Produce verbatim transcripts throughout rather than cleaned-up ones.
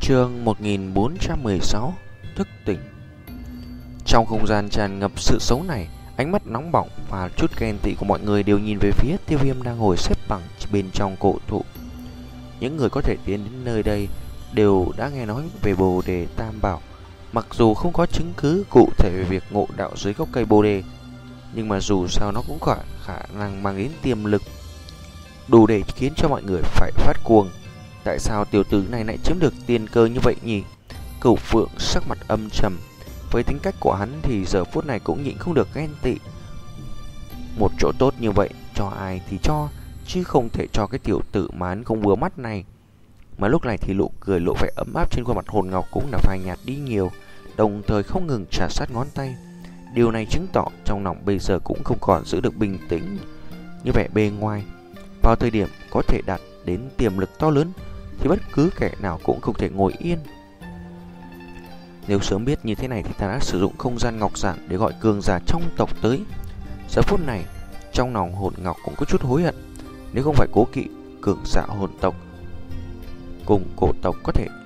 Chương một nghìn bốn trăm mười sáu Thức tỉnh. Trong không gian tràn ngập sự sống này, ánh mắt nóng bỏng và chút ghen tị của mọi người đều nhìn về phía Tiêu Viêm đang ngồi xếp bằng bên trong cổ thụ. Những người có thể tiến đến nơi đây đều đã nghe nói về Bồ Đề Tam Bảo. Mặc dù không có chứng cứ cụ thể về việc ngộ đạo dưới gốc cây Bồ Đề, nhưng mà dù sao nó cũng có khả năng mang đến tiềm lực đủ để khiến cho mọi người phải phát cuồng. Tại sao tiểu tử này lại chiếm được tiên cơ như vậy nhỉ? Cửu Phượng sắc mặt âm trầm. Với tính cách của hắn thì giờ phút này cũng nhịn không được ghen tị. Một chỗ tốt như vậy cho ai thì cho, chứ không thể cho cái tiểu tử mà hắn không vừa mắt này. Mà lúc này thì nụ cười lộ vẻ ấm áp trên khuôn mặt Hồn Ngọc cũng đã phai nhạt đi nhiều, đồng thời không ngừng chà sát ngón tay. Điều này chứng tỏ trong lòng bây giờ cũng không còn giữ được bình tĩnh như vẻ bề ngoài. Vào thời điểm có thể đạt đến tiềm lực to lớn thì bất cứ kẻ nào cũng không thể ngồi yên. Nếu sớm biết như thế này thì ta đã sử dụng không gian ngọc giản để gọi cường giả trong tộc tới. Giờ phút này trong lòng Hồn Ngọc cũng có chút hối hận. Nếu không phải cố kỵ cường giả hồn tộc cùng cổ tộc có thể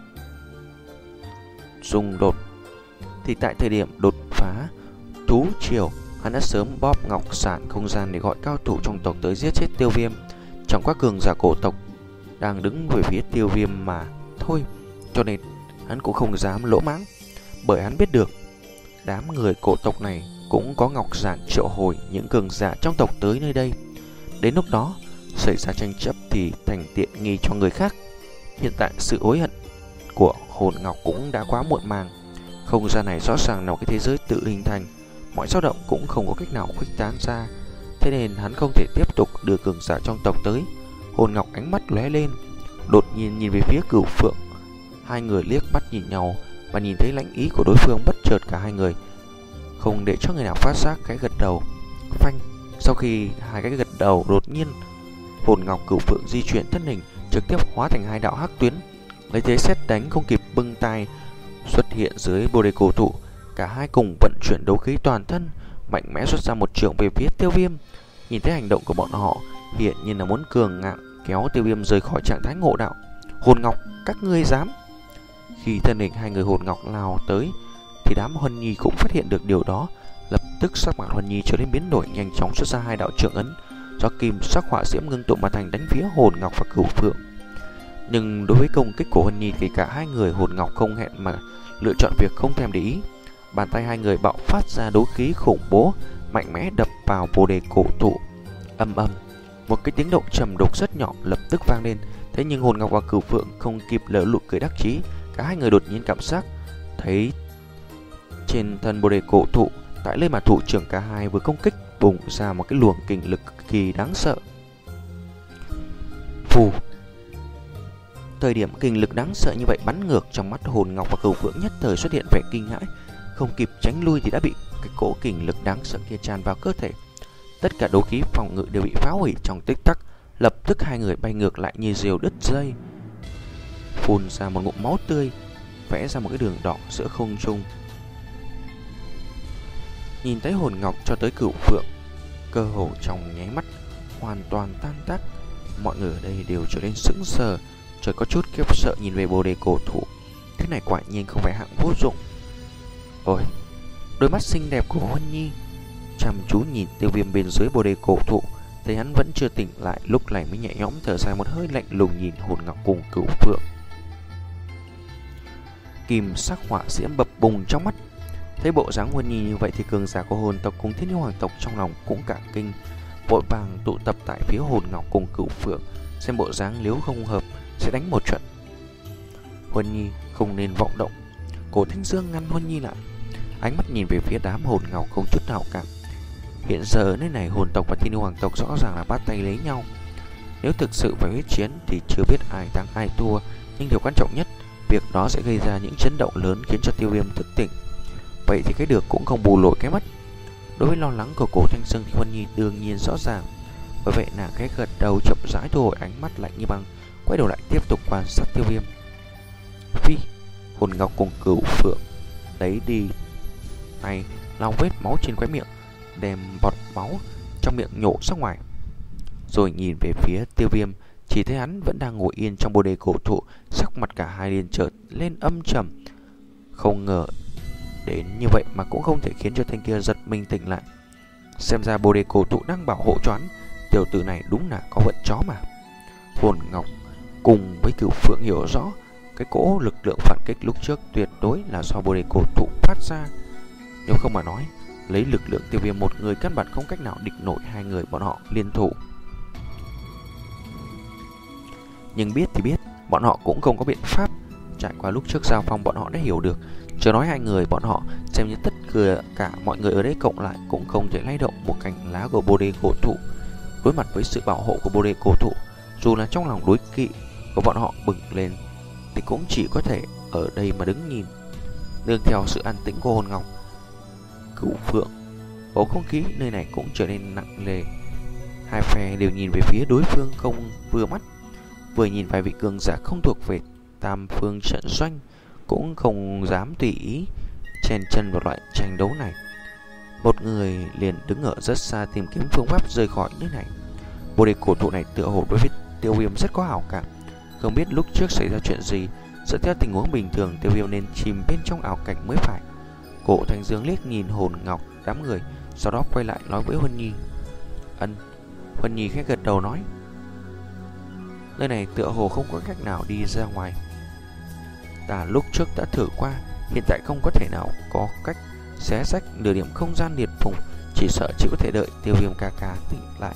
xung đột, thì tại thời điểm đột phá thú triều, hắn đã sớm bóp ngọc giản không gian để gọi cao thủ trong tộc tới giết chết Tiêu Viêm. Chẳng qua cường giả cổ tộc đang đứng về phía Tiêu Viêm mà thôi, cho nên hắn cũng không dám lỗ mãng. Bởi hắn biết được đám người cổ tộc này cũng có ngọc giản triệu hồi những cường giả trong tộc tới nơi đây. Đến lúc đó xảy ra tranh chấp thì thành tiện nghi cho người khác. Hiện tại sự hối hận của Hồn Ngọc cũng đã quá muộn màng. Không gian này rõ ràng là một cái thế giới tự hình thành, mọi dao động cũng không có cách nào khuếch tán ra, thế nên hắn không thể tiếp tục đưa cường giả trong tộc tới. Hồn Ngọc ánh mắt lóe lên, đột nhiên nhìn về phía Cửu Phượng. Hai người liếc mắt nhìn nhau và nhìn thấy lãnh ý của đối phương, bất chợt cả hai người không để cho người nào phát giác cái gật đầu. Phanh, sau khi hai cái gật đầu đột nhiên, Hồn Ngọc Cửu Phượng di chuyển thân hình, trực tiếp hóa thành hai đạo hắc tuyến, lấy thế xét đánh không kịp bưng tay xuất hiện dưới Bồ Đề cổ thụ. Cả hai cùng vận chuyển đấu khí toàn thân, mạnh mẽ xuất ra một trường về phía Tiêu Viêm. Nhìn thấy hành động của bọn họ hiện nhiên là muốn cường ngạnh kéo Tiêu Viêm rời khỏi trạng thái ngộ đạo. Hồn Ngọc, các ngươi dám! Khi thân hình hai người Hồn Ngọc lao tới thì đám Huân Nhi cũng phát hiện được điều đó. Lập tức sắc mặt Huân Nhi trở nên biến đổi, nhanh chóng xuất ra hai đạo trượng ấn do kim sắc hỏa diễm ngưng tụ mà thành đánh phía Hồn Ngọc và Cửu Phượng. Nhưng đối với công kích của Huân Nhi thì cả hai người Hồn Ngọc không hẹn mà lựa chọn việc không thèm để ý. Bàn tay hai người bạo phát ra đấu khí khủng bố, mạnh mẽ đập vào Bồ Đề cổ thụ. Âm âm, một cái tiếng động trầm đục rất nhỏ lập tức vang lên. Thế nhưng Hồn Ngọc và Cửu Phượng không kịp lỡ nụ cười đắc chí, cả hai người đột nhiên cảm giác thấy trên thân Bồ Đề cổ thụ, tại nơi mà thủ trưởng cả hai vừa công kích, bùng ra một cái luồng kình lực cực kỳ đáng sợ. Phù. Thời điểm kình lực đáng sợ như vậy bắn ngược, trong mắt Hồn Ngọc và Cửu Phượng nhất thời xuất hiện vẻ kinh hãi, không kịp tránh lui thì đã bị cái cỗ kình lực đáng sợ kia tràn vào cơ thể. Tất cả đấu khí phòng ngự đều bị phá hủy trong tích tắc. Lập tức hai người bay ngược lại như diều đứt dây, phun ra một ngụm máu tươi, vẽ ra một cái đường đỏ giữa không trung. Nhìn thấy Hồn Ngọc cho tới Cửu Phượng, cơ hồ trong nháy mắt hoàn toàn tan tác. Mọi người ở đây đều trở nên sững sờ, trời có chút khiếp sợ nhìn về Bồ Đề cổ thụ. Thế này quả nhiên không phải hạng vô dụng. Ôi, đôi mắt xinh đẹp của Huân Nhi chăm chú nhìn Tiêu Viêm bên dưới Bồ Đề cổ thụ, thấy hắn vẫn chưa tỉnh lại, lúc này mới nhẹ nhõm thở dài một hơi, lạnh lùng nhìn Hồn Ngọc cùng Cửu Phượng. Kim sắc hỏa diễm bập bùng trong mắt. Thấy bộ dáng Huân Nhi như vậy thì cường giả của hồn tộc cùng Thiên Yêu Hoàng tộc trong lòng cũng cả kinh, vội vàng tụ tập tại phía Hồn Ngọc cùng Cửu Phượng, xem bộ dáng nếu không hợp sẽ đánh một trận. Huân Nhi không nên vọng động. Cổ Thanh Dương ngăn Huân Nhi lại, ánh mắt nhìn về phía đám Hồn Ngọc không chút nào cảm. Hiện giờ nơi này hồn tộc và Thiên Yêu Hoàng tộc rõ ràng là bắt tay lấy nhau. Nếu thực sự phải huyết chiến thì chưa biết ai thắng ai thua, nhưng điều quan trọng nhất, việc đó sẽ gây ra những chấn động lớn khiến cho Tiêu Viêm thức tỉnh. Vậy thì cái được cũng không bù lội cái mất. Đối với lo lắng của Cổ Thanh Dương thì Huân Nhi đương nhiên rõ ràng. Bởi vậy nàng khẽ gật đầu, chậm rãi thu hồi ánh mắt lạnh như băng, quay đầu lại tiếp tục quan sát Tiêu Viêm. Phi, Hồn Ngọc cùng Cửu Phượng lấy đi tay lau vết máu trên khóe miệng, đem bọt máu trong miệng nhổ ra ngoài, rồi nhìn về phía Tiêu Viêm, chỉ thấy hắn vẫn đang ngồi yên trong bồ đề cổ thụ, sắc mặt cả hai liền chợt lên âm trầm. Không ngờ đến như vậy mà cũng không thể khiến cho thanh kia giật mình tỉnh lại. Xem ra bồ đề cổ thụ đang bảo hộ cho hắn. Tiểu tử này đúng là có vận chó mà. Hồn Ngọc cùng với Cửu Phượng hiểu rõ cái cỗ lực lượng phản kích lúc trước tuyệt đối là do bồ đề cổ thụ phát ra. Nếu không mà nói, lấy lực lượng Tiêu Viêm một người căn bản không cách nào địch nổi hai người bọn họ liên thủ. Nhưng biết thì biết, bọn họ cũng không có biện pháp. Trải qua lúc trước giao phong bọn họ đã hiểu được. Chưa nói hai người bọn họ, xem như tất cả mọi người ở đây cộng lại cũng không thể lay động một cành lá của bồ đề cổ thụ. Đối mặt với sự bảo hộ của bồ đề cổ thụ, dù là trong lòng đối kỵ của bọn họ bừng lên, thì cũng chỉ có thể ở đây mà đứng nhìn. Nương theo sự an tĩnh của Hồn Ngọc, Cửu Phượng, bầu không khí nơi này cũng trở nên nặng nề. Hai phe đều nhìn về phía đối phương không vừa mắt. Vừa nhìn vài vị cường giả không thuộc về tam phương trận doanh, cũng không dám tùy ý chen chân vào loại tranh đấu này. Một người liền đứng ở rất xa tìm kiếm phương pháp rời khỏi nơi này. Bồ đề cổ thụ này tựa hồ đối với Tiêu Viêm rất có hảo cảm. Không biết lúc trước xảy ra chuyện gì, dựa theo tình huống bình thường Tiêu Viêm nên chìm bên trong ảo cảnh mới phải. Cổ Thanh Dương liếc nhìn Hồn Ngọc đám người, sau đó quay lại nói với Huân Nhi. Ân. Huân Nhi khẽ gật đầu nói, nơi này tựa hồ không có cách nào đi ra ngoài. Ta lúc trước đã thử qua, hiện tại không có thể nào có cách xé rách nửa điểm không gian liệt phùng, chỉ sợ chỉ có thể đợi Tiêu Viêm ca ca tỉnh lại.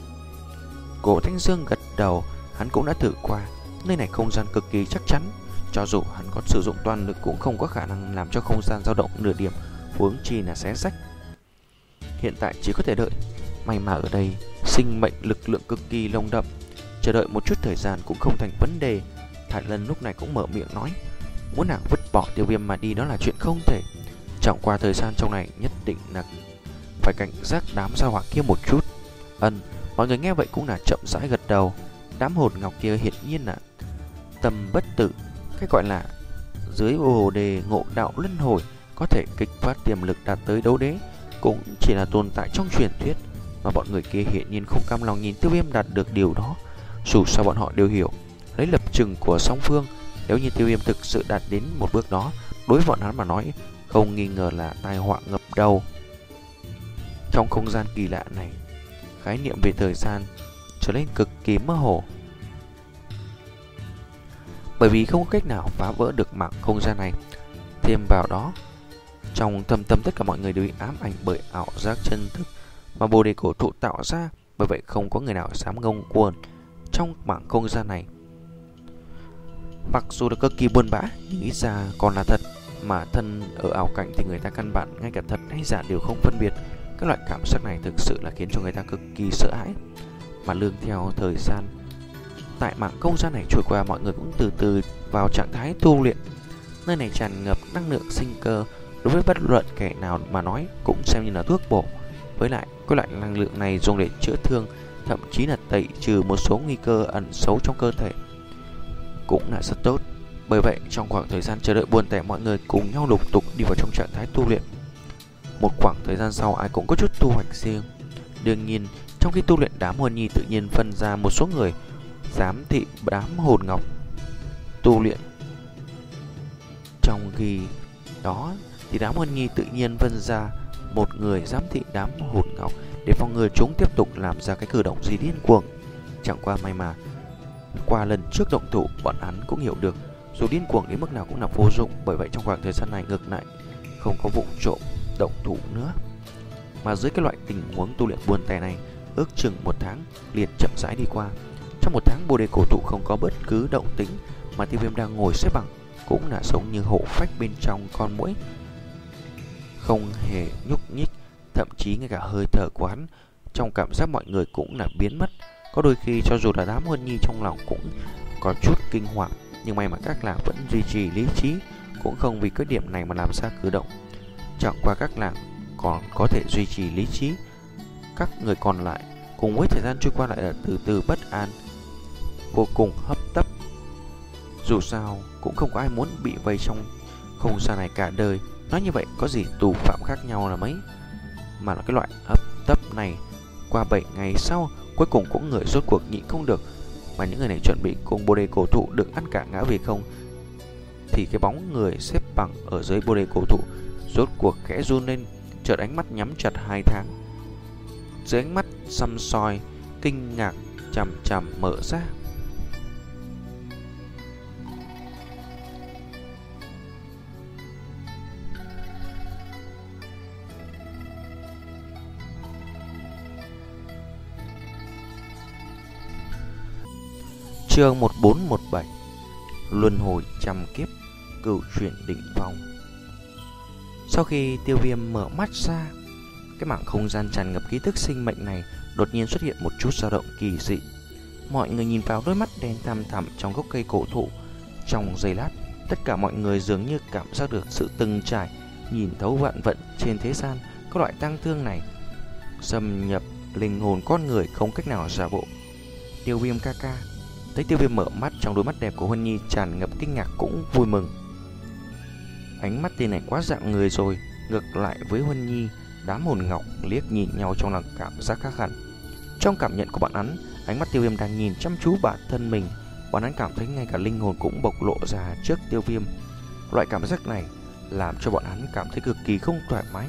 Cổ Thanh Dương gật đầu, hắn cũng đã thử qua, nơi này không gian cực kỳ chắc chắn, cho dù hắn có sử dụng toàn lực cũng không có khả năng làm cho không gian dao động nửa điểm, huống chi là xé rách. Hiện tại chỉ có thể đợi. May mà ở đây sinh mệnh lực lượng cực kỳ nồng đậm, chờ đợi một chút thời gian cũng không thành vấn đề. Thải Lân lúc này cũng mở miệng nói, muốn nàng vứt bỏ Tiêu Viêm mà đi đó là chuyện không thể. Chẳng qua thời gian trong này nhất định là phải cảnh giác đám sao hỏa kia một chút. Ân. Mọi người nghe vậy cũng là chậm rãi gật đầu. Đám Hồn Ngọc kia hiển nhiên là tâm bất tử, cái gọi là dưới bồ đề ngộ đạo luân hồi, có thể kích phát tiềm lực đạt tới đấu đế, cũng chỉ là tồn tại trong truyền thuyết. Mà bọn người kia hiển nhiên không cam lòng nhìn Tiêu Viêm đạt được điều đó. Dù sao bọn họ đều hiểu, lấy lập trường của song phương, nếu như Tiêu Viêm thực sự đạt đến một bước đó, đối với bọn hắn mà nói, không nghi ngờ là tai họa ngập đầu. Trong không gian kỳ lạ này, khái niệm về thời gian trở nên cực kỳ mơ hồ, bởi vì không có cách nào phá vỡ được mảng không gian này. Thêm vào đó, trong thâm tâm tất cả mọi người đều bị ám ảnh bởi ảo giác chân thực mà bồ đề cổ thụ tạo ra. Bởi vậy không có người nào dám ngông cuồng trong mảng không gian này. Mặc dù là cực kỳ buồn bã, nhưng ít ra còn là thật. Mà thân ở ảo cảnh thì người ta căn bản ngay cả thật hay giả đều không phân biệt. Các loại cảm giác này thực sự là khiến cho người ta cực kỳ sợ hãi. Mà lương theo thời gian, tại mảng không gian này trôi qua, mọi người cũng từ từ vào trạng thái tu luyện. Nơi này tràn ngập năng lượng sinh cơ, đối với bất luận kẻ nào mà nói cũng xem như là thuốc bổ. Với lại, cái loại năng lượng này dùng để chữa thương, thậm chí là tẩy trừ một số nguy cơ ẩn xấu trong cơ thể, cũng là rất tốt. Bởi vậy, trong khoảng thời gian chờ đợi buồn tẻ, mọi người cùng nhau lục tục đi vào trong trạng thái tu luyện. Một khoảng thời gian sau, ai cũng có chút thu hoạch riêng. Đương nhiên, trong khi tu luyện, đám Huân Nhi tự nhiên phân ra một số người giám thị đám Hồn Ngọc tu luyện. Trong khi đó thì đám Huân Nhi tự nhiên phân ra một người giám thị đám Hồn Ngọc để phòng ngừa chúng tiếp tục làm ra cái cử động gì điên cuồng. Chẳng qua may mà qua lần trước động thủ, bọn hắn cũng hiểu được dù điên cuồng đến mức nào cũng là vô dụng. Bởi vậy trong khoảng thời gian này ngược lại không có vụ trộm động thủ nữa. Mà dưới cái loại tình huống tu luyện buồn tẻ này, ước chừng một tháng liền chậm rãi đi qua. Trong một tháng, bồ đề cổ thụ không có bất cứ động tĩnh, mà Tiêu Viêm đang ngồi xếp bằng cũng là giống như hổ phách bên trong con muỗi, không hề nhúc nhích. Thậm chí ngay cả hơi thở của hắn trong cảm giác mọi người cũng là biến mất. Có đôi khi cho dù là đám Huân Nhi trong lòng cũng có chút kinh hoàng, nhưng may mà các làng vẫn duy trì lý trí, cũng không vì cái điểm này mà làm ra cử động. Chẳng qua các làng còn có thể duy trì lý trí, các người còn lại cùng với thời gian trôi qua lại là từ từ bất an, vô cùng hấp tấp. Dù sao cũng không có ai muốn bị vây trong không gian này cả đời. Nói như vậy có gì tù phạm khác nhau là mấy. Mà là cái loại hấp tấp này, qua bảy ngày sau, cuối cùng cũng người rốt cuộc nhịn không được, mà những người này chuẩn bị cùng bồ đề cổ thụ được ăn cả ngã về không, thì cái bóng người xếp bằng ở dưới bồ đề cổ thụ rốt cuộc khẽ run lên, chợt ánh mắt nhắm chặt hai tháng. Dưới ánh mắt săm soi kinh ngạc chằm chằm mở ra. Chương một bốn một bảy Luân hồi trăm kiếp, cửu chuyển đỉnh phong. Sau khi Tiêu Viêm mở mắt ra, cái mảng không gian tràn ngập ký tức sinh mệnh này đột nhiên xuất hiện một chút dao động kỳ dị. Mọi người nhìn vào đôi mắt đen thăm thẳm trong gốc cây cổ thụ. Trong giây lát, tất cả mọi người dường như cảm giác được sự từng trải, nhìn thấu vạn vận trên thế gian. Có loại tang thương này xâm nhập linh hồn con người không cách nào giả bộ. Tiêu Viêm ca ca. Thấy Tiêu Viêm mở mắt, trong đôi mắt đẹp của Huân Nhi tràn ngập kinh ngạc cũng vui mừng. Ánh mắt tên này quá dạng người rồi. Ngược lại với Huân Nhi, đám hồn ngọc liếc nhìn nhau trong lòng cảm giác khác hẳn. Trong cảm nhận của bọn hắn, ánh mắt Tiêu Viêm đang nhìn chăm chú bản thân mình. Bọn hắn cảm thấy ngay cả linh hồn cũng bộc lộ ra trước Tiêu Viêm. Loại cảm giác này làm cho bọn hắn cảm thấy cực kỳ không thoải mái.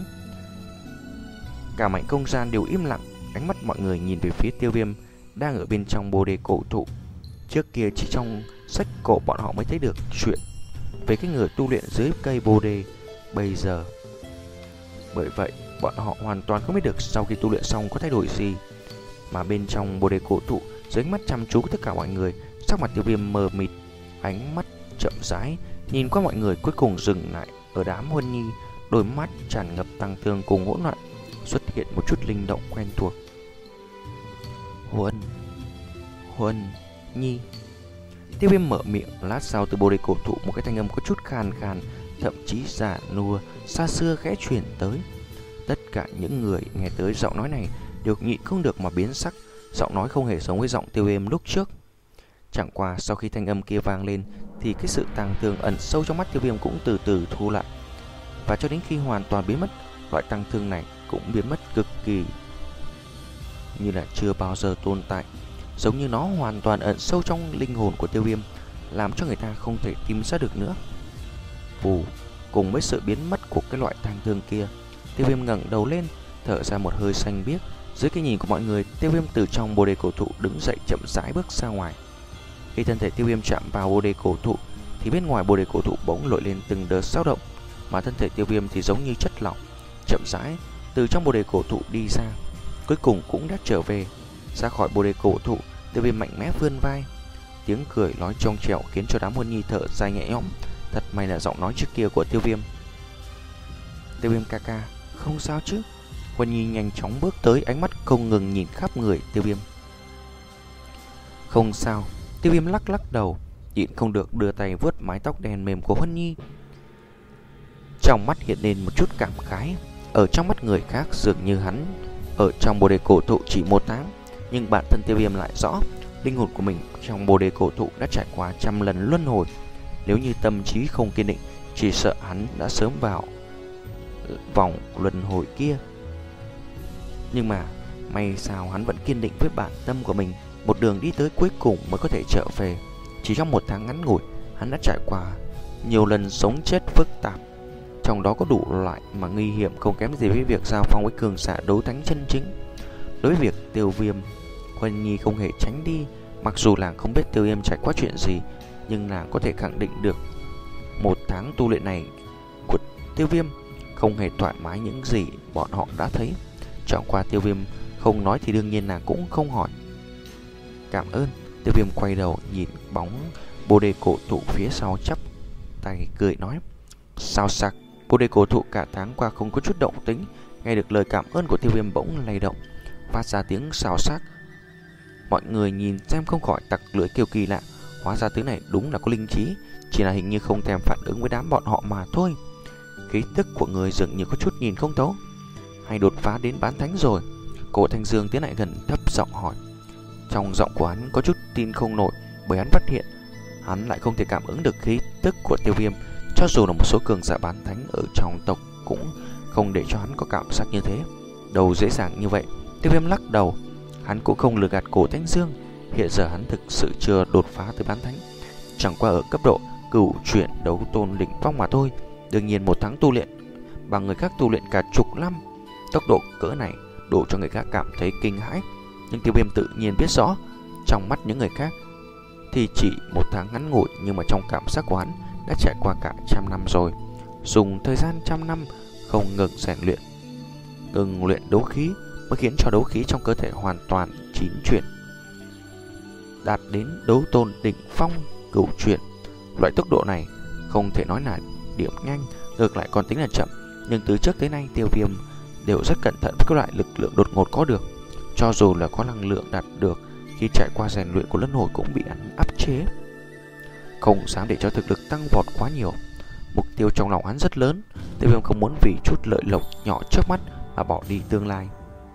Cả mảnh không gian đều im lặng. Ánh mắt mọi người nhìn về phía Tiêu Viêm đang ở bên trong bồ đề cổ thụ. Trước kia chỉ trong sách cổ bọn họ mới thấy được chuyện về cái người tu luyện dưới cây bồ đề. Bây giờ bởi vậy bọn họ hoàn toàn không biết được sau khi tu luyện xong có thay đổi gì. Mà bên trong bồ đề cổ thụ, dưới ánh mắt chăm chú của tất cả mọi người, sắc mặt Tiêu Viêm mờ mịt, ánh mắt chậm rãi nhìn qua mọi người, cuối cùng dừng lại ở đám Huân Nhi. Đôi mắt tràn ngập tăng thương cùng hỗn loạn, xuất hiện một chút linh động quen thuộc. Huân Huân Nhi. Tiêu Viêm mở miệng, lát sau từ bồ đề cổ thụ một cái thanh âm có chút khàn khàn, thậm chí giả nua, xa xưa khẽ truyền tới. Tất cả những người nghe tới giọng nói này đều nhịn không được mà biến sắc. Giọng nói không hề giống với giọng Tiêu Viêm lúc trước. Chẳng qua sau khi thanh âm kia vang lên thì cái sự tang thương ẩn sâu trong mắt Tiêu Viêm cũng từ từ thu lại. Và cho đến khi hoàn toàn biến mất, loại tang thương này cũng biến mất cực kỳ như là chưa bao giờ tồn tại, giống như nó hoàn toàn ẩn sâu trong linh hồn của Tiêu Viêm, làm cho người ta không thể tìm ra được nữa. Vù, cùng với sự biến mất của cái loại tang thương kia, Tiêu Viêm ngẩng đầu lên, thở ra một hơi xanh biếc. Dưới cái nhìn của mọi người, Tiêu Viêm từ trong bồ đề cổ thụ đứng dậy, chậm rãi bước ra ngoài. Khi thân thể Tiêu Viêm chạm vào bồ đề cổ thụ thì bên ngoài bồ đề cổ thụ bỗng nổi lên từng đợt dao động, mà thân thể Tiêu Viêm thì giống như chất lỏng, chậm rãi từ trong bồ đề cổ thụ đi ra, cuối cùng cũng đã trở về. Ra khỏi bồ đề cổ thụ, Tiêu Viêm mạnh mẽ vươn vai, tiếng cười nói trong trẻo khiến cho đám Huân Nhi thở dài nhẹ nhõm. Thật may là giọng nói trước kia của Tiêu Viêm. Tiêu Viêm ca ca, không sao chứ? Huân Nhi nhanh chóng bước tới, ánh mắt không ngừng nhìn khắp người Tiêu Viêm. Không sao. Tiêu Viêm lắc lắc đầu, nhịn không được đưa tay vuốt mái tóc đen mềm của Huân Nhi. Trong mắt hiện lên một chút cảm khái. Ở trong mắt người khác dường như hắn ở trong bồ đề cổ thụ chỉ một tháng, nhưng bản thân Tiêu Viêm lại rõ linh hồn của mình trong bồ đề cổ thụ đã trải qua trăm lần luân hồi. Nếu như tâm trí không kiên định, chỉ sợ hắn đã sớm vào vòng luân hồi kia. Nhưng mà may sao hắn vẫn kiên định với bản tâm của mình, một đường đi tới cuối cùng mới có thể trở về. Chỉ trong một tháng ngắn ngủi, hắn đã trải qua nhiều lần sống chết phức tạp, trong đó có đủ loại mà nguy hiểm không kém gì với việc giao phong với cường giả đấu thánh chân chính. Đối với việc Tiêu Viêm, Huân Nhi không hề tránh đi. Mặc dù nàng không biết Tiêu Viêm trải qua chuyện gì, nhưng nàng có thể khẳng định được một tháng tu luyện này của Tiêu Viêm không hề thoải mái những gì bọn họ đã thấy. Chẳng qua Tiêu Viêm không nói thì đương nhiên nàng cũng không hỏi. Cảm ơn. Tiêu Viêm quay đầu nhìn bóng bồ đề cổ thụ phía sau, chắp tay cười nói. Sao sặc? Bồ đề cổ thụ cả tháng qua không có chút động tĩnh, nghe được lời cảm ơn của Tiêu Viêm bỗng lay động, phát ra tiếng xào xạc. Mọi người nhìn xem không khỏi tặc lưỡi kêu kỳ lạ. Hóa ra thứ này đúng là có linh trí, chỉ là hình như không thèm phản ứng với đám bọn họ mà thôi. Khí tức của người dường như có chút nhìn không thấu, hay đột phá đến bán thánh rồi? Cổ Thanh Dương tiến lại gần, thấp giọng hỏi. Trong giọng của hắn có chút tin không nổi, bởi hắn phát hiện hắn lại không thể cảm ứng được khí tức của Tiêu Viêm. Cho dù là một số cường giả bán thánh ở trong tộc cũng không để cho hắn có cảm giác như thế. Đầu dễ dàng như vậy. Tiêu Viêm lắc đầu. Hắn cũng không lừa gạt Cổ Thanh Dương. Hiện giờ hắn thực sự chưa đột phá tới bán thánh, chẳng qua ở cấp độ cửu chuyển đấu tôn đỉnh phong mà thôi. Đương nhiên một tháng tu luyện bằng người khác tu luyện cả chục năm, tốc độ cỡ này đủ cho người khác cảm thấy kinh hãi. Nhưng Tiêu Viêm tự nhiên biết rõ, trong mắt những người khác thì chỉ một tháng ngắn ngủi, nhưng mà trong cảm giác của hắn đã trải qua cả trăm năm rồi. Dùng thời gian trăm năm không ngừng rèn luyện, ngừng luyện đấu khí mới khiến cho đấu khí trong cơ thể hoàn toàn chín chuyển, đạt đến đấu tôn đỉnh phong cửu chuyển. Loại tốc độ này không thể nói là điểm nhanh, ngược lại còn tính là chậm. Nhưng từ trước tới nay Tiêu Viêm đều rất cẩn thận với các loại lực lượng đột ngột có được. Cho dù là có năng lượng đạt được, khi trải qua rèn luyện của luân hồi cũng bị hắn áp chế, không dám để cho thực lực tăng vọt quá nhiều. Mục tiêu trong lòng hắn rất lớn, Tiêu Viêm không muốn vì chút lợi lộc nhỏ trước mắt mà bỏ đi tương lai.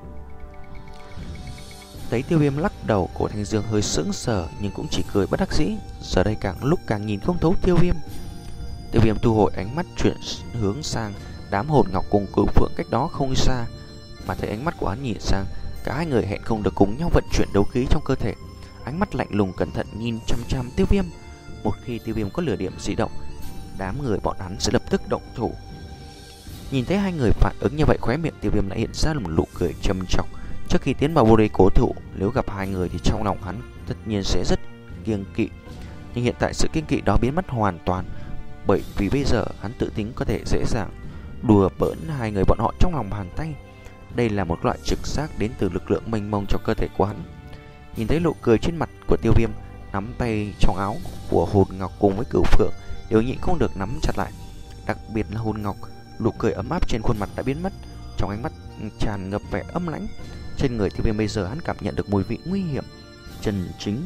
Thấy Tiêu Viêm lắc đầu, Cổ Thanh Dương hơi sững sờ nhưng cũng chỉ cười bất đắc dĩ. Giờ đây càng lúc càng nhìn không thấu Tiêu Viêm. Tiêu Viêm thu hồi ánh mắt, chuyển hướng sang đám hồn ngọc cùng Cửu Phượng cách đó không xa, mà thấy ánh mắt của hắn nhìn sang, cả hai người hẹn không được cùng nhau vận chuyển đấu khí trong cơ thể. Ánh mắt lạnh lùng cẩn thận nhìn chăm chăm Tiêu Viêm. Một khi Tiêu Viêm có lửa điểm dị động, đám người bọn hắn sẽ lập tức động thủ. Nhìn thấy hai người phản ứng như vậy, khóe miệng Tiêu Viêm lại hiện ra một nụ cười châm chọc. Trước khi tiến vào Bồ Đề Cố Thủ, nếu gặp hai người thì trong lòng hắn tất nhiên sẽ rất kiêng kỵ. Nhưng hiện tại sự kiêng kỵ đó biến mất hoàn toàn, bởi vì bây giờ hắn tự tính có thể dễ dàng đùa bỡn hai người bọn họ trong lòng bàn tay. Đây là một loại trực giác đến từ lực lượng mênh mông trong cơ thể của hắn. Nhìn thấy nụ cười trên mặt của Tiêu Viêm, nắm tay trong áo của Hồn Ngọc cùng với Cửu Phượng đều nhịn không được nắm chặt lại. Đặc biệt là Hồn Ngọc, nụ cười ấm áp trên khuôn mặt đã biến mất, trong ánh mắt tràn ngập vẻ âm lãnh. Trên người Tiêu Viêm bây giờ hắn cảm nhận được mùi vị nguy hiểm chân chính.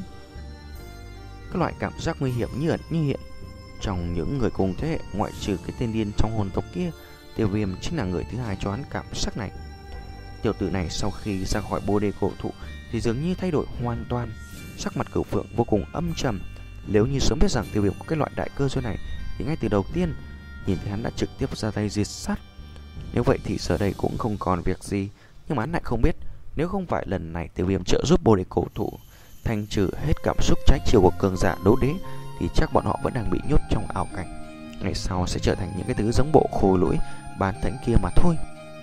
Các loại cảm giác nguy hiểm như ẩn như hiện. Trong những người cùng thế hệ, ngoại trừ cái tên điên trong hồn tộc kia, Tiêu Viêm chính là người thứ hai cho hắn cảm giác này. Tiểu tử này sau khi ra khỏi Bồ Đề Cổ Thụ thì dường như thay đổi hoàn toàn. Sắc mặt Cửu Phượng vô cùng âm trầm. Nếu như sớm biết rằng Tiêu Viêm có cái loại đại cơ duyên này thì ngay từ đầu tiên nhìn thấy hắn đã trực tiếp ra tay diệt sát. Nếu vậy thì giờ đây cũng không còn việc gì. Nhưng mà hắn lại không biết, nếu không phải lần này Tiêu Viêm trợ giúp Bồ Đề Cổ Thụ thanh trừ hết cảm xúc trái chiều của cường giả đấu đế, thì chắc bọn họ vẫn đang bị nhốt trong ảo cảnh, ngày sau sẽ trở thành những cái thứ giống bộ khôi lỗi bán thánh kia mà thôi.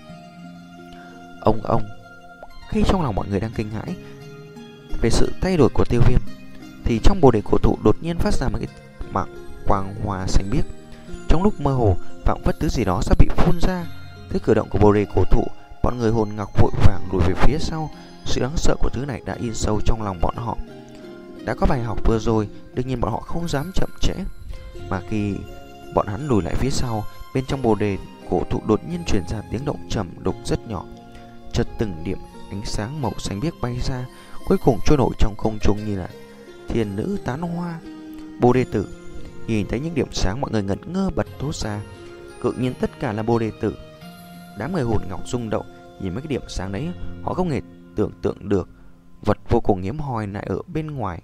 Ông ông Khi trong lòng mọi người đang kinh hãi về sự thay đổi của Tiêu Viêm, thì trong Bồ Đề Cổ Thụ đột nhiên phát ra một cái mảng quang hoa xanh biếc. Trong lúc mơ hồ, phảng phất thứ gì đó sắp bị phun ra. Thấy cử động của Bồ Đề Cổ Thụ, bọn người Hồn Ngọc vội vàng lùi về phía sau. Sự đáng sợ của thứ này đã in sâu trong lòng bọn họ. Đã có bài học vừa rồi, đương nhiên bọn họ không dám chậm trễ. Mà khi bọn hắn lùi lại phía sau, bên trong Bồ Đề Cổ Thụ đột nhiên truyền ra tiếng động trầm đục rất nhỏ. Chợt từng điểm ánh sáng màu xanh biếc bay ra, cuối cùng trôi nổi trong không trung như là thiên nữ tán hoa. Bồ Đề Tử nhìn thấy những điểm sáng, mọi người ngẩn ngơ bật thốt ra. Tự nhiên tất cả là Bồ Đề Tử. Đám người Hồn Ngọc rung động nhìn mấy cái điểm sáng đấy, họ không hề tưởng tượng được vật vô cùng hiếm hoi lại ở bên ngoài.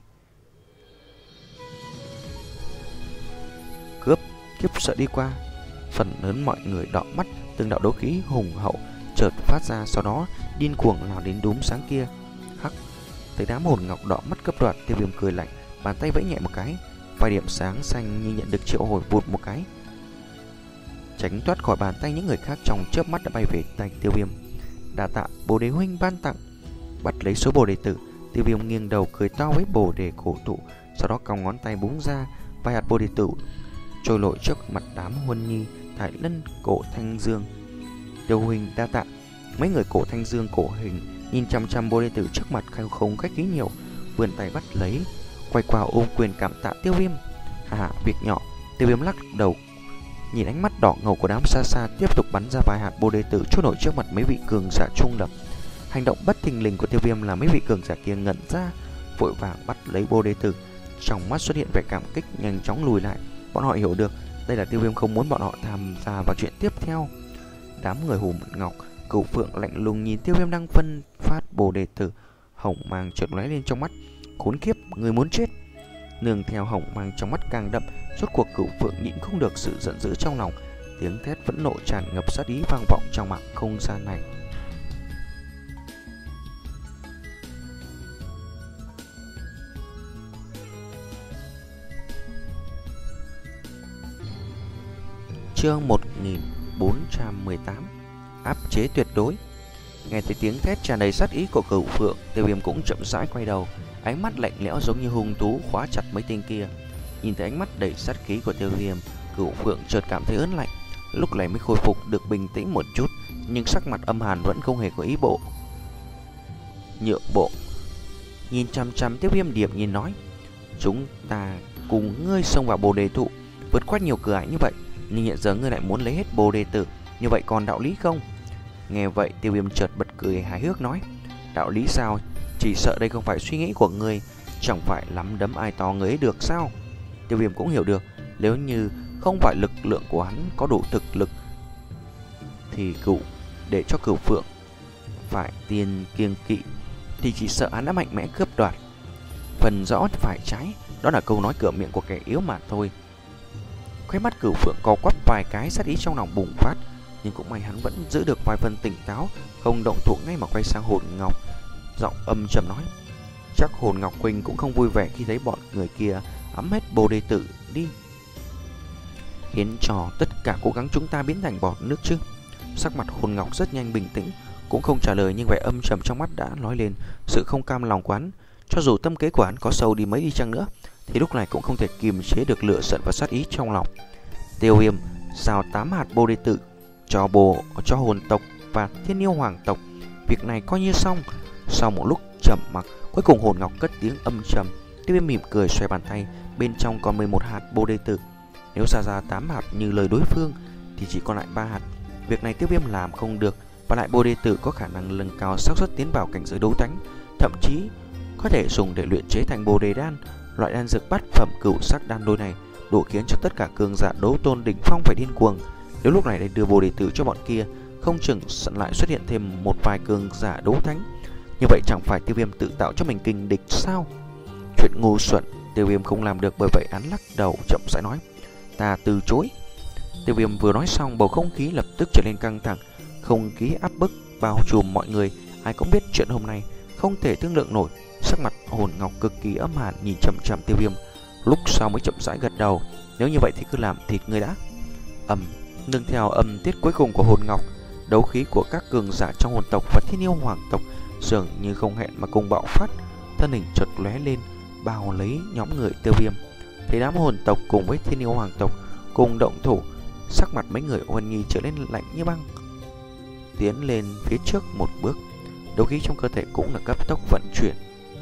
Cướp, kiếp sợ đi qua. Phần lớn mọi người đỏ mắt, từng đạo đấu khí hùng hậu chợt phát ra, sau đó điên cuồng lao đến đốm sáng kia. Hắc, thấy đám Hồn Ngọc đỏ mắt cấp đoạt, Tiêu Viêm cười lạnh, bàn tay vẫy nhẹ một cái, vài điểm sáng xanh như nhận được triệu hồi vụt một cái, tránh thoát khỏi bàn tay những người khác, trong chớp mắt đã bay về tay Tiêu Viêm. Đa tạ Bồ Đề huynh ban tặng. Bắt lấy số Bồ Đề Tử, Tiêu Viêm nghiêng đầu cười to với Bồ Đề Cổ Thụ, sau đó cong ngón tay búng ra, vài hạt Bồ Đề Tử trôi nổi trước mặt đám Huân Nhi, Thải Lân, Cổ Thanh Dương. Tiêu huynh đa tạ. Mấy người Cổ Thanh Dương, Cổ Hình nhìn chăm chăm Bồ Đề Tử trước mặt, không khách khí nhiều, vươn tay bắt lấy, quay qua ôm quyền cảm tạ Tiêu Viêm. À, việc nhỏ. Tiêu Viêm lắc đầu, nhìn ánh mắt đỏ ngầu của đám xa xa, tiếp tục bắn ra vài hạt Bồ Đề Tử trôi nổi trước mặt mấy vị cường giả trung lập. Hành động bất thình lình của Tiêu Viêm là mấy vị cường giả kia ngẩn ra, vội vàng bắt lấy Bồ Đề Tử, trong mắt xuất hiện vẻ cảm kích, nhanh chóng lùi lại. Bọn họ hiểu được đây là Tiêu Viêm không muốn bọn họ tham gia vào chuyện tiếp theo. Đám người Hồn Ngọc, Cửu Phượng lạnh lùng nhìn Tiêu Viêm đang phân phát Bồ Đề Tử, hồng mang chợt lóe lên trong mắt. Khốn kiếp, người muốn chết. Nương theo hồng mang trong mắt càng đậm, rốt cuộc Cửu Phượng nhịn không được sự giận dữ trong lòng, tiếng thét phẫn nộ tràn ngập sát ý vang vọng trong mảng không gian này. Chương một nghìn bốn trăm mười tám. Áp chế tuyệt đối. Nghe thấy tiếng thét tràn đầy sát ý của Cửu Phượng, Tiêu Viêm cũng chậm rãi quay đầu, ánh mắt lạnh lẽo giống như hung thú khóa chặt mấy tên kia. Nhìn thấy ánh mắt đầy sát khí của Tiêu Viêm, Cửu Phượng chợt cảm thấy ớn lạnh, lúc này mới khôi phục được bình tĩnh một chút, nhưng sắc mặt âm hàn vẫn không hề có ý bộ nhượng bộ. Nhìn chăm chăm Tiêu Viêm, điềm nhiên nói: "Chúng ta cùng ngươi xông vào Bồ Đề Thụ, vượt qua nhiều cửa ải như vậy, nhưng hiện giờ ngươi lại muốn lấy hết Bồ Đề Tử, như vậy còn đạo lý không?" Nghe vậy, Tiêu Viêm chợt bật cười hài hước nói: "Đạo lý sao? Chỉ sợ đây không phải suy nghĩ của ngươi, chẳng phải lắm đấm ai to người ấy được sao?" Tiêu Viêm cũng hiểu được, nếu như không phải lực lượng của hắn có đủ thực lực thì cựu để cho Cửu Phượng phải tiền kiêng kỵ thì chỉ sợ hắn đã mạnh mẽ cướp đoạt. Phần rõ phải trái, đó là câu nói cửa miệng của kẻ yếu mà thôi. Khóe mắt Cửu Phượng co quắp vài cái, sát ý trong lòng bùng phát, nhưng cũng may hắn vẫn giữ được vài phần tỉnh táo, không động thủ ngay mà quay sang Hồn Ngọc, giọng âm trầm nói: "Chắc Hồn Ngọc huynh cũng không vui vẻ khi thấy bọn người kia ấm hết Bồ Đề Tử đi, khiến cho tất cả cố gắng chúng ta biến thành bọt nước chứ?" Sắc mặt Hồn Ngọc rất nhanh bình tĩnh, cũng không trả lời, nhưng vẻ âm trầm trong mắt đã nói lên sự không cam lòng của hắn. Cho dù tâm kế của hắn có sâu đi mấy đi chăng nữa, thì lúc này cũng không thể kiềm chế được lửa giận và sát ý trong lòng. Tiêu Viêm giao tám hạt Bồ Đề Tử cho bồ cho hồn tộc và Thiên Yêu Hoàng tộc, việc này coi như xong. Sau một lúc trầm mặc, cuối cùng Hồn Ngọc cất tiếng âm trầm. Tiêu Viêm mỉm cười xoay bàn tay, bên trong còn mười một hạt Bồ Đề Tử. Nếu ra ra tám hạt như lời đối phương thì chỉ còn lại ba hạt. Việc này Tiêu Viêm làm không được, và lại Bồ Đề Tử có khả năng nâng cao xác suất tiến vào cảnh giới đấu thánh, thậm chí có thể dùng để luyện chế thành Bồ Đề đan. Loại đan dược bát phẩm cửu sắc đan đôi này đủ khiến cho tất cả cường giả đấu tôn đỉnh phong phải điên cuồng. Nếu lúc này để đưa Bồ Đề Tử cho bọn kia, không chừng lại xuất hiện thêm một vài cường giả đấu thánh. Như vậy chẳng phải Tiêu Viêm tự tạo cho mình kình địch sao? Chuyện ngu xuẩn, Tiêu Viêm không làm được, bởi vậy hắn lắc đầu chậm rãi nói: "Ta từ chối." Tiêu Viêm vừa nói xong, bầu không khí lập tức trở nên căng thẳng, không khí áp bức bao trùm mọi người. Ai cũng biết chuyện hôm nay không thể thương lượng nổi. Sắc mặt Hồn Ngọc cực kỳ âm hàn, nhìn chằm chằm Tiêu Viêm, lúc sau mới chậm rãi gật đầu: "Nếu như vậy thì cứ làm thịt ngươi đã." Ầm, nương theo âm tiết cuối cùng của Hồn Ngọc, đấu khí của các cường giả trong hồn tộc và Thiên Yêu Hoàng tộc dường như không hẹn mà cùng bạo phát, thân hình chợt lóe lên, bao lấy nhóm người Tiêu Viêm. Thấy đám hồn tộc cùng với Thiên Yêu Hoàng tộc cùng động thủ, sắc mặt mấy người Huân Nhi trở nên lạnh như băng, tiến lên phía trước một bước, đấu khí trong cơ thể cũng là cấp tốc vận chuyển.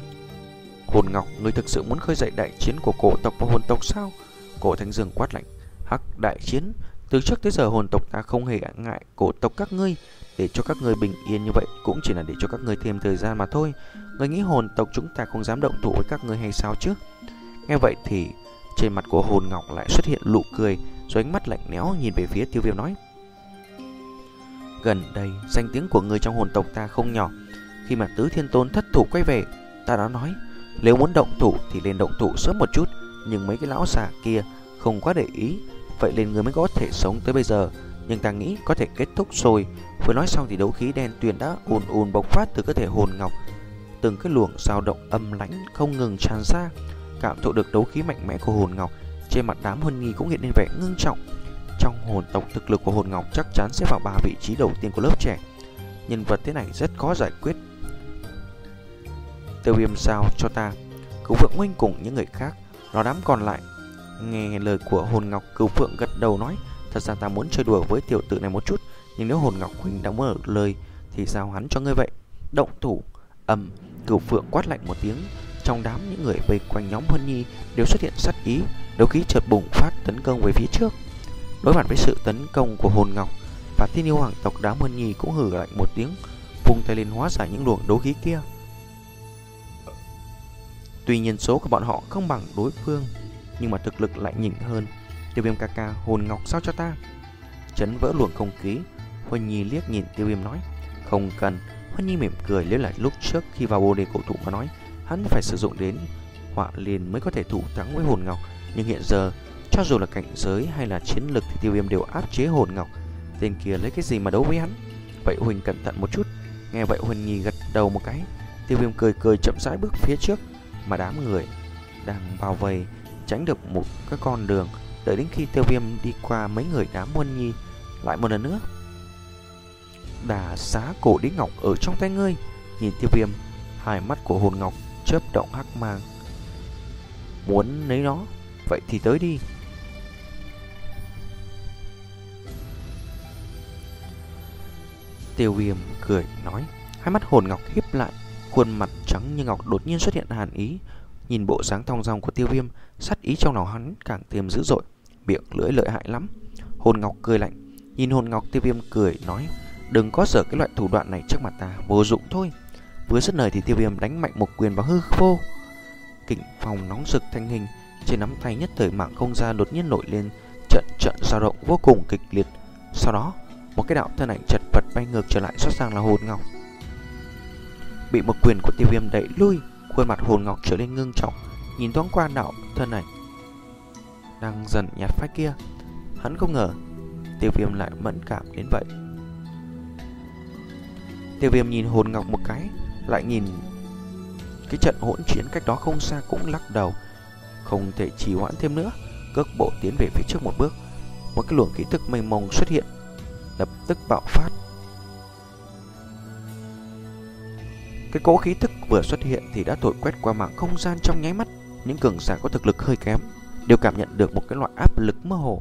"Hồn Ngọc, ngươi thực sự muốn khơi dậy đại chiến của cổ tộc và hồn tộc sao?" Cổ Thánh Dương quát lạnh. "Hắc, đại chiến? Từ trước tới giờ hồn tộc ta không hề ngại cổ tộc các ngươi, để cho các ngươi bình yên như vậy cũng chỉ là để cho các ngươi thêm thời gian mà thôi. Ngươi nghĩ hồn tộc chúng ta không dám động thủ với các ngươi hay sao chứ?" Nghe vậy thì trên mặt của Hồn Ngọc lại xuất hiện nụ cười, rồi ánh mắt lạnh lẽo nhìn về phía Tiêu Viêm nói: "Gần đây danh tiếng của người trong hồn tộc ta không nhỏ. Khi mà Tứ Thiên Tôn thất thủ quay về, ta đã nói nếu muốn động thủ thì lên động thủ sớm một chút, nhưng mấy cái lão già kia không quá để ý, vậy nên người mới có thể sống tới bây giờ. Nhưng ta nghĩ có thể kết thúc rồi." Vừa nói xong thì đấu khí đen tuyền đã ùn ùn bộc phát từ cơ thể Hồn Ngọc, từng cái luồng dao động âm lãnh không ngừng tràn ra. Cảm thụ được đấu khí mạnh mẽ của Hồn Ngọc, trên mặt đám Huân Nhi cũng hiện lên vẻ ngưng trọng. Trong hồn tộc, thực lực của Hồn Ngọc chắc chắn sẽ vào ba vị trí đầu tiên của lớp trẻ. Nhân vật thế này rất khó giải quyết. Tiêu Viêm sao cho ta, Cửu Phượng huynh cùng những người khác lo đám còn lại. Nghe lời của Hồn Ngọc, Cửu Phượng gật đầu nói: "Thật ra ta muốn chơi đùa với tiểu tử này một chút, nhưng nếu Hồn Ngọc huynh đã muốn ở lời thì giao hắn cho ngươi vậy." Động thủ. Ầm, Cửu Phượng quát lạnh một tiếng. Trong đám những người vây quanh nhóm Huân Nhi đều xuất hiện sát ý, đấu khí chợt bùng phát tấn công về phía trước. Đối mặt với sự tấn công của Hồn Ngọc và Thiên Yêu Hoàng tộc, đám Huân Nhi cũng hừ lạnh một tiếng, vung tay lên hóa giải những luồng đấu khí kia. Tuy nhiên số của bọn họ không bằng đối phương, nhưng mà thực lực lại nhỉnh hơn. Tiêu Viêm ca ca, Hồn Ngọc sao cho ta. Chấn vỡ luồng không khí, Huân Nhi liếc nhìn Tiêu Viêm nói: "Không cần." Huân Nhi mỉm cười, nhớ lại lúc trước khi vào Bồ Đề cổ thụ mà nói hắn phải sử dụng đến Họa Liên mới có thể thủ thắng với Hồn Ngọc, nhưng hiện giờ cho dù là cảnh giới hay là chiến lực thì Tiêu Viêm đều áp chế Hồn Ngọc. Tên kia lấy cái gì mà đấu với hắn? Vậy Huỳnh cẩn thận một chút. Nghe vậy Huỳnh Nhi gật đầu một cái. Tiêu Viêm cười cười chậm rãi bước phía trước, mà đám người đang bao vây tránh được một cái con đường đợi đến khi Tiêu Viêm đi qua mấy người đám Muôn Nhi, lại một lần nữa đả xá cổ đế ngọc ở trong tay ngươi. Nhìn Tiêu Viêm, hai mắt của hồn ngọc chớp động hắc mang. Muốn lấy nó, vậy thì tới đi. Tiêu Viêm cười nói, hai mắt hồn ngọc híp lại, khuôn mặt trắng như ngọc đột nhiên xuất hiện hàn ý. Nhìn bộ dáng thong dong của Tiêu Viêm, sát ý trong lòng hắn càng thêm dữ dội, miệng lưỡi lợi hại lắm. Hồn ngọc cười lạnh, nhìn hồn ngọc, Tiêu Viêm cười nói, đừng có giở cái loại thủ đoạn này trước mặt ta, vô dụng thôi. Vừa dứt lời thì Tiêu Viêm đánh mạnh một quyền vào hư vô. Kình phong nóng rực thành hình, trên nắm tay nhất thời mạng không gian đột nhiên nổi lên trận trận dao động vô cùng kịch liệt. Sau đó, một cái đạo thân ảnh chật vật bay ngược trở lại, rõ ràng là hồn ngọc. Bị một quyền của Tiêu Viêm đẩy lui, khuôn mặt hồn ngọc trở nên ngưng trọng, nhìn thoáng qua đạo thân ảnh đang dần nhạt phai kia. Hắn không ngờ Tiêu Viêm lại mẫn cảm đến vậy. Tiêu Viêm nhìn hồn ngọc một cái, lại nhìn cái trận hỗn chiến cách đó không xa, cũng lắc đầu, không thể trì hoãn thêm nữa, cước bộ tiến về phía trước một bước. Một cái luồng khí tức mênh mông xuất hiện, lập tức bạo phát. Cái cỗ khí tức vừa xuất hiện thì đã thổi quét qua mảng không gian trong nháy mắt. Những cường giả có thực lực hơi kém đều cảm nhận được một cái loại áp lực mơ hồ.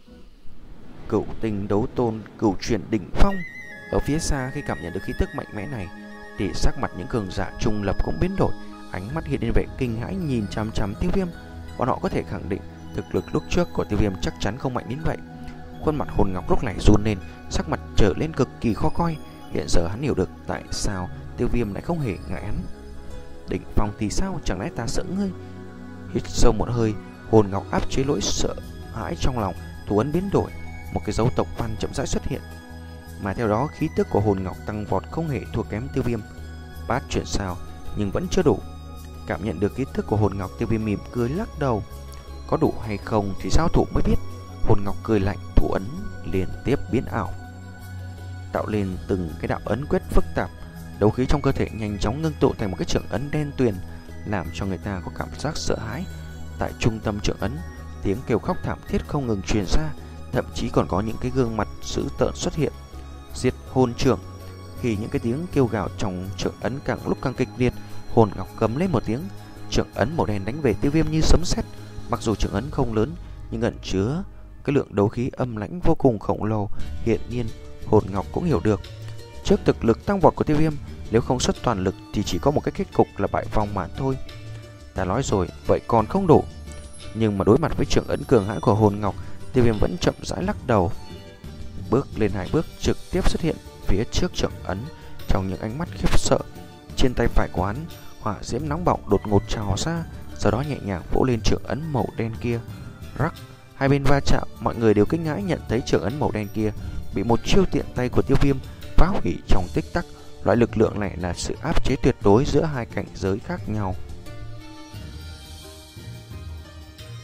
Cửu tình đấu tôn, cửu truyền đỉnh phong. Ở phía xa, khi cảm nhận được khí tức mạnh mẽ này thì sắc mặt những cường giả trung lập cũng biến đổi, ánh mắt hiện lên vẻ kinh hãi nhìn chằm chằm Tiêu Viêm. Bọn họ có thể khẳng định thực lực lúc trước của Tiêu Viêm chắc chắn không mạnh đến vậy. Khuôn mặt hồn ngọc lúc này run lên, sắc mặt trở lên cực kỳ khó coi. Hiện giờ hắn hiểu được tại sao Tiêu Viêm lại không hề ngại hắn. Đỉnh phong thì sao, chẳng lẽ ta sợ ngươi? Hít sâu một hơi, hồn ngọc áp chế nỗi sợ hãi trong lòng, thủ ấn biến đổi, một cái dấu tộc văn chậm rãi xuất hiện. Mà theo đó khí tức của hồn ngọc tăng vọt, không hề thua kém Tiêu Viêm. Bát chuyển sao nhưng vẫn chưa đủ. Cảm nhận được khí tức của hồn ngọc, Tiêu Viêm mỉm cười lắc đầu. Có đủ hay không thì sao thủ mới biết. Hồn ngọc cười lạnh, thủ ấn liên tiếp biến ảo, tạo lên từng cái đạo ấn quyết phức tạp. Đấu khí trong cơ thể nhanh chóng ngưng tụ thành một cái trưởng ấn đen tuyền, làm cho người ta có cảm giác sợ hãi. Tại trung tâm trưởng ấn, tiếng kêu khóc thảm thiết không ngừng truyền ra, thậm chí còn có những cái gương mặt dữ tợn xuất hiện. Diệt hồn trưởng. Khi những cái tiếng kêu gào trong trưởng ấn càng lúc càng kịch liệt, hồn ngọc gầm lên một tiếng, trưởng ấn màu đen đánh về Tiêu Viêm như sấm sét. Mặc dù trưởng ấn không lớn nhưng ẩn chứa cái lượng đấu khí âm lãnh vô cùng khổng lồ. Hiện nhiên hồn ngọc cũng hiểu được, trước thực lực tăng vọt của Tiêu Viêm, nếu không xuất toàn lực thì chỉ có một cái kết cục là bại vong mà thôi. Ta nói rồi, vậy còn không đủ. Nhưng mà đối mặt với trưởng ấn cường hãn của hồn ngọc, Tiêu Viêm vẫn chậm rãi lắc đầu, bước lên hai bước, trực tiếp xuất hiện phía trước trưởng ấn. Trong những ánh mắt khiếp sợ, trên tay phải của hắn, hỏa diễm nóng bỏng đột ngột trào ra, sau đó nhẹ nhàng vỗ lên trưởng ấn màu đen kia. Rắc, hai bên va chạm, mọi người đều kinh ngãi nhận thấy trưởng ấn màu đen kia bị một chiêu tiện tay của Tiêu Viêm phá hủy trong tích tắc. Loại lực lượng này là sự áp chế tuyệt đối giữa hai cảnh giới khác nhau.